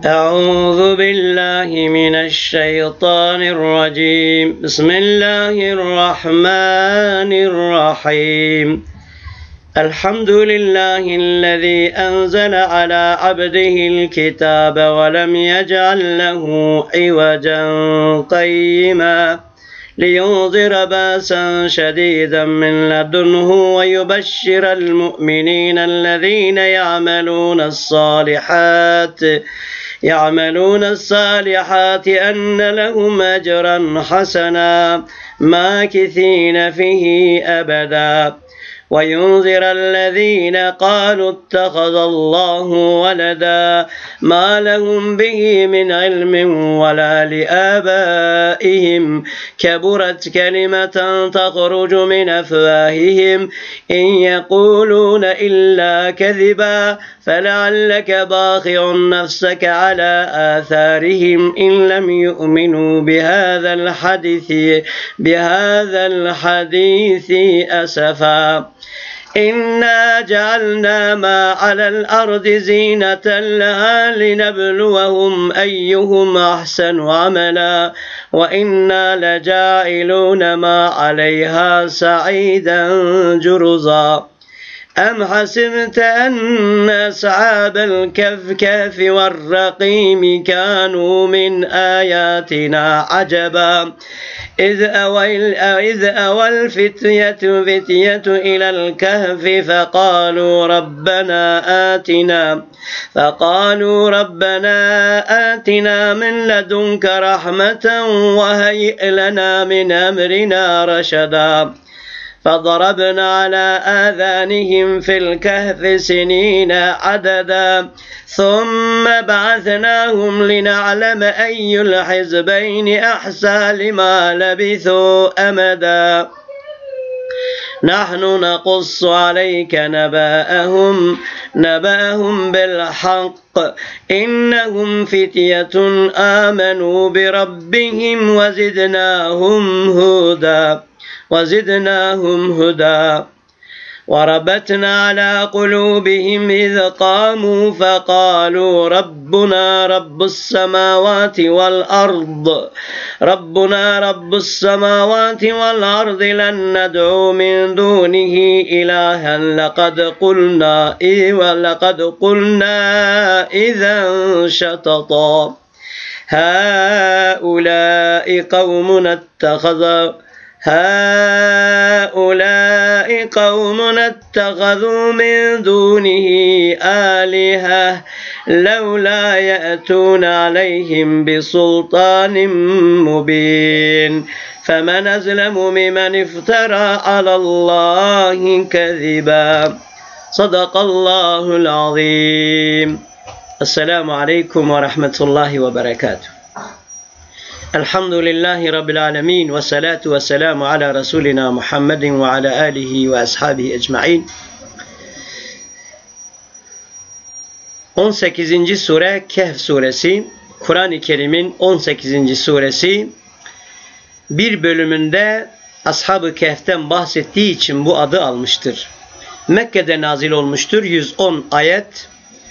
أعوذ بالله من الشيطان الرجيم. بسم الله الرحمن الرحيم. الحمد لله الذي أنزل على عبده الكتاب ولم يجعل له عوجا قيما لينذر بأسا شديدا من لدنه ويبشر المؤمنين الذين يعملون الصالحات أن لهم أجرا حسنا ماكثين فيه أبدا وينذر الذين قالوا اتخذ الله ولدا ما لهم به من علم ولا لآبائهم كبرت كلمة تخرج من أفواههم إن يقولون إلا كذبا فلعلك باخع نفسك على آثارهم إن لم يؤمنوا بهذا الحديث أسفا إنا جعلنا ما على الأرض زينة لها لنبلوهم أيهم أحسن عملا وإنا لجاعلون ما عليها سعيدا جرزا أم حسبت أن أصحاب الكهف والرقيم كانوا من آياتنا عجبا إذ أوى الفتية إلى الكهف فقالوا ربنا آتنا من لدنك رحمة وهيئ لنا من أمرنا رشدا فضربنا على آذانهم في الكهف سنين عددا ثم بعثناهم لنعلم أي الحزبين أحصى لما لبثوا أمدا نحن نقص عليك نبأهم بالحق إنهم فتية آمنوا بربهم وزدناهم هدى وربتنا على قلوبهم إذ قاموا فقالوا ربنا رب السماوات والأرض لن ندعو من دونه إلها لقد قلنا إذا شططا هؤلاء قوم اتخذوا من دونه آلهة لولا يأتون عليهم بسلطان مبين فمن أظلم ممن افترى على الله كذبا صدق الله العظيم. السلام عليكم ورحمة الله وبركاته. Elhamdülillahi Rabbil alemin ve salatu ve selamu ala Resulina Muhammedin ve ala alihi ve ashabihi ecmain. 18. sure Kehf suresi, Kur'an-ı Kerim'in 18. suresi. Bir bölümünde Ashab-ı Kehf'ten bahsettiği için bu adı almıştır. Mekke'de nazil olmuştur. 110 ayet,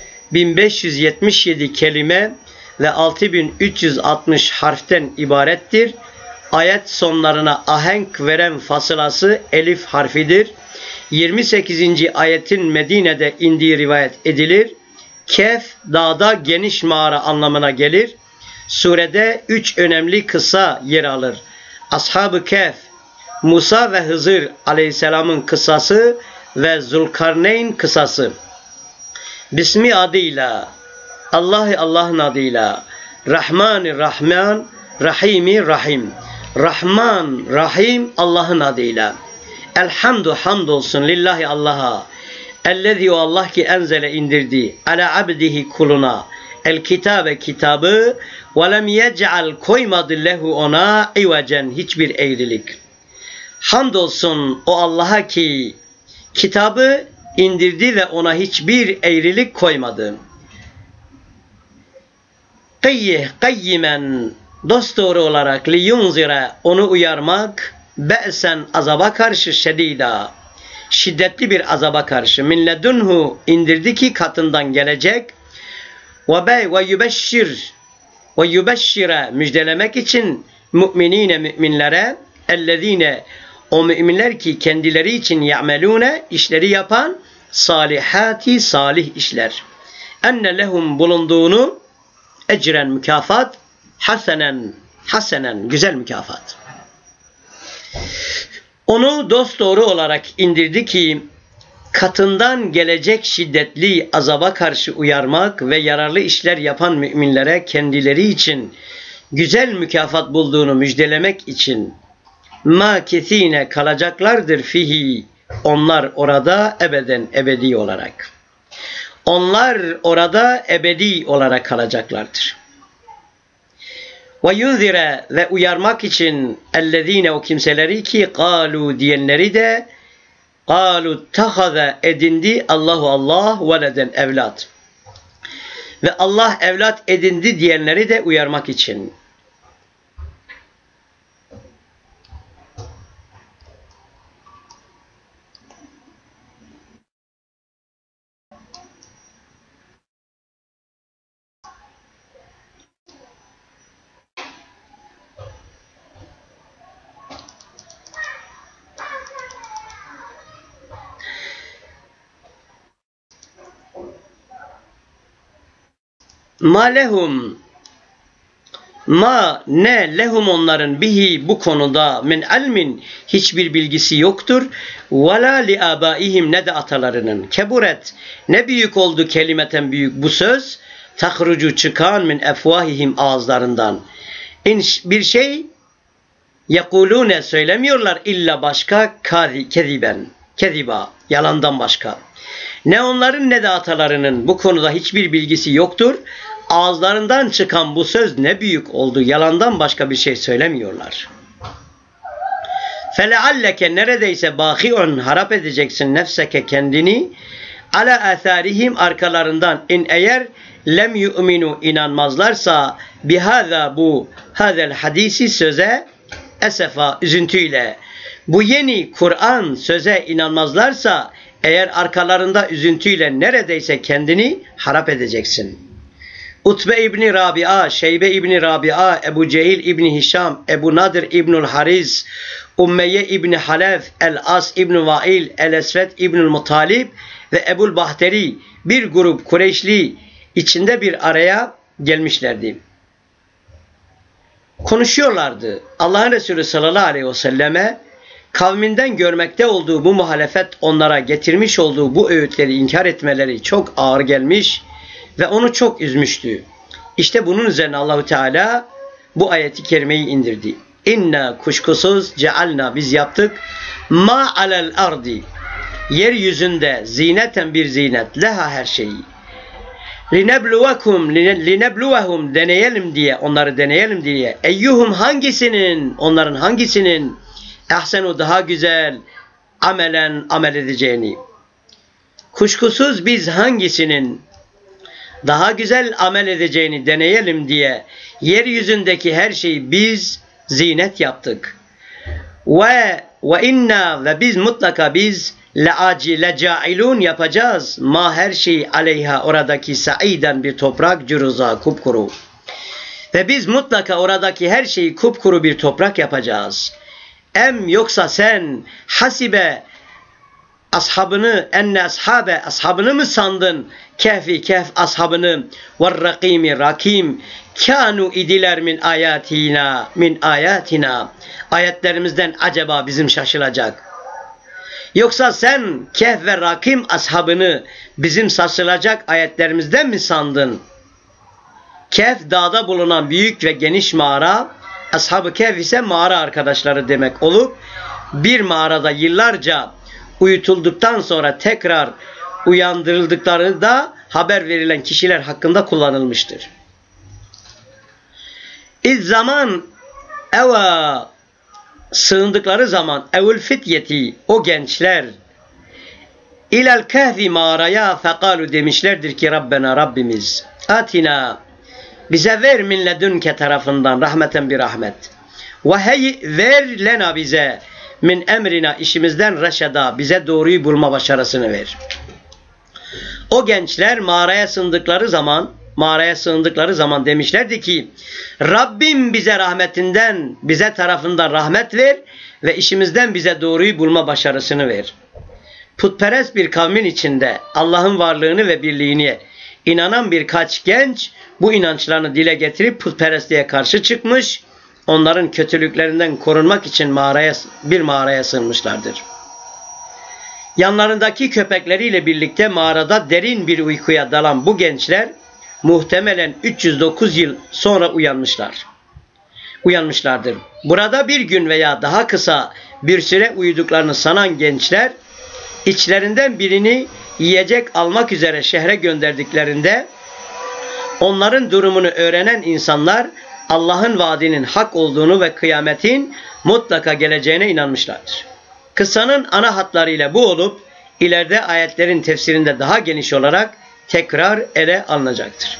1577 kelime ve 6360 harften ibarettir. Ayet sonlarına ahenk veren fasılası elif harfidir. 28. ayetin Medine'de indiği rivayet edilir. Kehf, dağda geniş mağara anlamına gelir. Surede 3 önemli kıssa yer alır. Ashab-ı Kehf, Musa ve Hızır aleyhisselamın kıssası ve Zulkarneyn kıssası. Bismi adıyla, Allah'ın adıyla, Rahman-ı Rahman, Rahim-i Rahim. Rahman, Rahim Allah'ın adıyla. Elhamdu hamdolsun lillahi Allah'a. Ellezî o Allah ki enzele indirdi ala abdihi kuluna el kitabe kitabı ve lem yec'al koymadı lehu ona ivecen hiçbir eğrilik. Hamdolsun o Allah'a ki kitabı indirdi ve ona hiçbir eğrilik koymadı. Kayyimen dosdoğru olarak liyunzira onu uyarmak be'sen azaba karşı şedida şiddetli bir azaba karşı min ledunhu indirdi ki katından gelecek ve yubeşşire müjdelemek için müminine müminlere ellezine o müminler ki kendileri için ya'melune işleri yapan salihati salih işler. Enne lehum bulunduğunu ecren mükafat hasenen güzel mükafat. Onu dosdoğru olarak indirdi ki katından gelecek şiddetli azaba karşı uyarmak ve yararlı işler yapan müminlere kendileri için güzel mükafat bulduğunu müjdelemek için makithine kalacaklardır fihi onlar orada ebeden ebedi olarak. Onlar orada ebedi olarak kalacaklardır. Ve yunzire ve uyarmak için ellezine o kimseleri ki kalu diyenleri de kalu tahaza edindi Allah veleden evlat. Ve Allah evlat edindi diyenleri de uyarmak için. Ma lehum ma ne lehum onların bihi bu konuda min ilmin hiçbir bilgisi yoktur. Ve la li abaihim ne de atalarının. Keburet ne büyük oldu kelimeten büyük bu söz. Tahrucu çıkan min efvahihim ağızlarından. Bir şey yekulune söylemiyorlar illa başka keziba yalandan başka. Ne onların ne de atalarının bu konuda hiçbir bilgisi yoktur. Ağızlarından çıkan bu söz ne büyük oldu. Yalandan başka bir şey söylemiyorlar. فَلَعَلَّكَ neredeyse bâhi'un harap edeceksin nefseke kendini ala atharihim arkalarından in eğer lem yu'minu inanmazlarsa bihâzâ bu hâzel hadisi söze esefa üzüntüyle bu yeni Kur'an söze inanmazlarsa eğer arkalarında üzüntüyle neredeyse kendini harap edeceksin. Utbe İbni Rabia, Şeybe İbni Rabia, Ebu Cehil İbni Hişam, Ebu Nadir İbnül Hariz, Ummeye İbni Halef, El-As İbni Vail, El-Esved İbnül Mutalib ve Ebul Bahteri bir grup Kureyşli içinde bir araya gelmişlerdi. Konuşuyorlardı. Allah'ın Resulü sallallahu aleyhi ve selleme kavminden görmekte olduğu bu muhalefet onlara getirmiş olduğu bu öğütleri inkar etmeleri çok ağır gelmiş ve onu çok üzmüştü. İşte bunun üzerine Allahu Teala bu ayeti kerimeyi indirdi. İnna kuşkusuz cealna biz yaptık ma alel ardi yeryüzünde zineten bir zinet leha her şeyi. Linebluwahum deneyelim diye onları deneyelim diye. Eyyuhum hangisinin onların hangisinin ehsenu daha güzel amel edeceğini. Kuşkusuz biz hangisinin daha güzel amel edeceğini deneyelim diye yeryüzündeki her şeyi biz zinet yaptık. Ve inna ve biz mutlaka biz lecailun yapacağız ma her şey aleyha oradaki saiden bir toprak cüruza kupkuru. Ve biz mutlaka oradaki her şeyi kupkuru bir toprak yapacağız. Em yoksa sen hasibe ashabını enne ashabını mı sandın? Kehf ashabını ve rakim kanu idiler min ayatina ayetlerimizden acaba bizim şaşılacak. Yoksa sen Kehf ve Rakim ashabını bizim şaşılacak ayetlerimizden mi sandın? Kehf dağda bulunan büyük ve geniş mağara, Ashab-ı Kehf ise mağara arkadaşları demek olup bir mağarada yıllarca uyutulduktan sonra tekrar uyandırıldıkları da haber verilen kişiler hakkında kullanılmıştır. zaman eva sığındıkları zaman evül fityeti o gençler ilal kahfi mağaraya fekalu demişlerdir ki Rabbena Rabbimiz atina bize ver min ledünke tarafından rahmeten bir rahmet ve hey ver lena bize min emrina işimizden reşeda bize doğruyu bulma başarısını ver. O gençler mağaraya sığındıkları zaman mağaraya sığındıkları zaman demişlerdi ki Rabbim bize tarafından rahmet ver ve işimizden bize doğruyu bulma başarısını ver. Putperest bir kavmin içinde Allah'ın varlığını ve birliğine inanan birkaç genç bu inançlarını dile getirip putperestliğe karşı çıkmış, onların kötülüklerinden korunmak için bir mağaraya sığınmışlardır. Yanlarındaki köpekleriyle birlikte mağarada derin bir uykuya dalan bu gençler muhtemelen 309 yıl sonra uyanmışlardır. Burada bir gün veya daha kısa bir süre uyuduklarını sanan gençler içlerinden birini yiyecek almak üzere şehre gönderdiklerinde onların durumunu öğrenen insanlar Allah'ın vaadinin hak olduğunu ve kıyametin mutlaka geleceğine inanmışlardır. Kıssanın ana hatlarıyla bu olup ileride ayetlerin tefsirinde daha geniş olarak tekrar ele alınacaktır.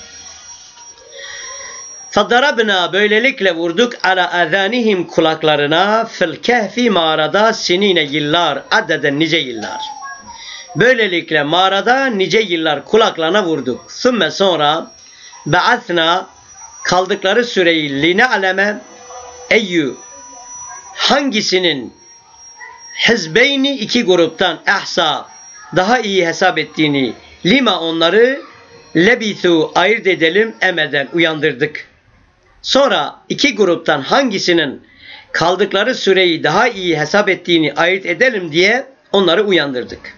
فَضَرَبْنَا böylelikle vurduk ala azanihim kulaklarına fil kehfi mağarada sinine yıllar adeden nice yıllar. Böylelikle mağarada nice yıllar kulaklarına vurduk. Sümme sonra ba'athna kaldıkları süreyi line'aleme eyyü hangisinin hizbeyni iki gruptan ehsa daha iyi hesap ettiğini lima onları lebithu ayırt edelim emeden uyandırdık. Sonra iki gruptan hangisinin kaldıkları süreyi daha iyi hesap ettiğini ayırt edelim diye onları uyandırdık.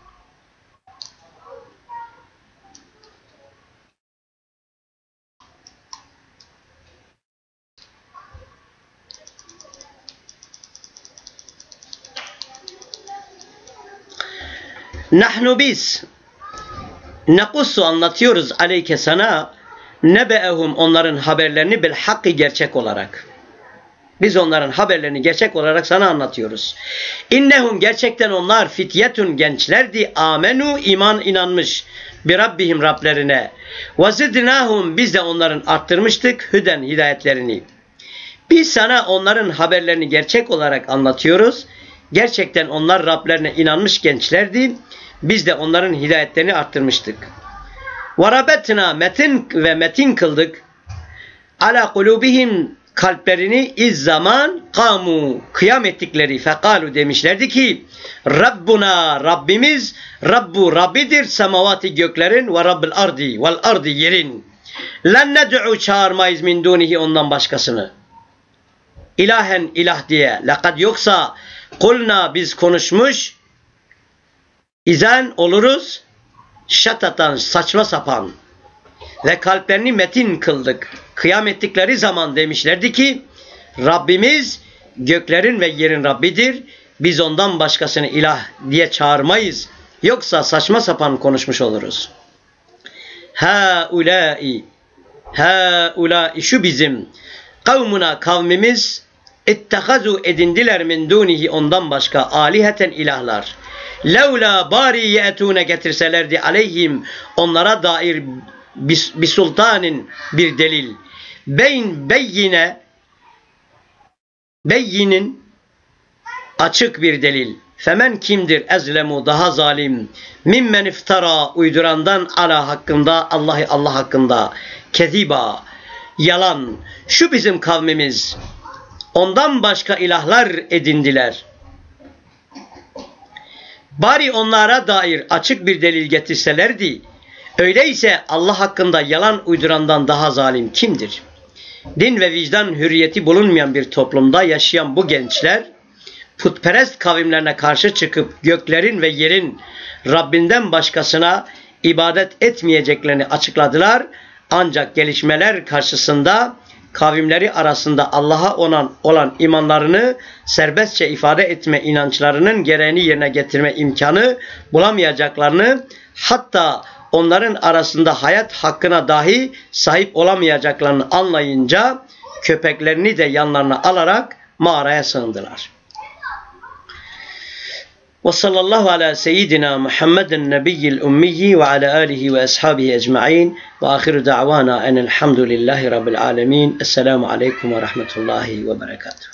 Nahnu biz nekussu anlatıyoruz aleyke sana nebe'ehum onların haberlerini bil hakkı gerçek olarak. Biz onların haberlerini gerçek olarak sana anlatıyoruz. İnnehum gerçekten onlar fityetun gençlerdi amenu inanmış bi rabbihim Rablerine ve zidnahum biz de onların arttırmıştık hüden hidayetlerini. Biz sana onların haberlerini gerçek olarak anlatıyoruz. Gerçekten onlar Rablerine inanmış gençlerdi. Biz de onların hidayetlerini arttırmıştık. وَرَبَتْنَا metin kıldık. Ala kulubihim kalplerini iz zaman kamu kıyam ettikleri fekalu demişlerdi ki Rabbuna Rabbimiz Rabbidir semavati göklerin ve Rabbil ardi yerin. Len ned'u çağırmayız min dunihi ondan başkasını. İlahen ilah diye. Lekad yoksa kulna biz konuşmuş İzen oluruz şatatan saçma sapan ve kalplerini metin kıldık. Kıyam ettikleri zaman demişlerdi ki Rabbimiz göklerin ve yerin Rabbidir. Biz ondan başkasını ilah diye çağırmayız. Yoksa saçma sapan konuşmuş oluruz. Haulâi şu bizim kavmuna kavmimiz ittehazu edindiler min dunihi ondan başka aliheten ilahlar. Levla bari ye'tune getirselerdi aleyhim onlara dair bir sultanın bir delil. Beyinin açık bir delil. Femen kimdir ezlemu daha zalim mimmen iftara uydurandan ala hakkında Allah hakkında keziba yalan. Şu bizim kavmimiz ondan başka ilahlar edindiler. Bari onlara dair açık bir delil getirselerdi. Öyleyse Allah hakkında yalan uydurandan daha zalim kimdir? Din ve vicdan hürriyeti bulunmayan bir toplumda yaşayan bu gençler putperest kavimlerine karşı çıkıp göklerin ve yerin Rabbinden başkasına ibadet etmeyeceklerini açıkladılar. Ancak gelişmeler karşısında kavimleri arasında Allah'a olan imanlarını serbestçe ifade etme inançlarının gereğini yerine getirme imkanı bulamayacaklarını, hatta onların arasında hayat hakkına dahi sahip olamayacaklarını anlayınca köpeklerini de yanlarına alarak mağaraya sığındılar. Ve sallallahu ala seyyidina Muhammedin nebiyyil ummiyyi ve ala alihi ve ashabihi ecma'in ve ahiru da'vana enelhamdülillahi rabbil alemin. Esselamu aleyküm ve rahmetullahi ve berekatuhu.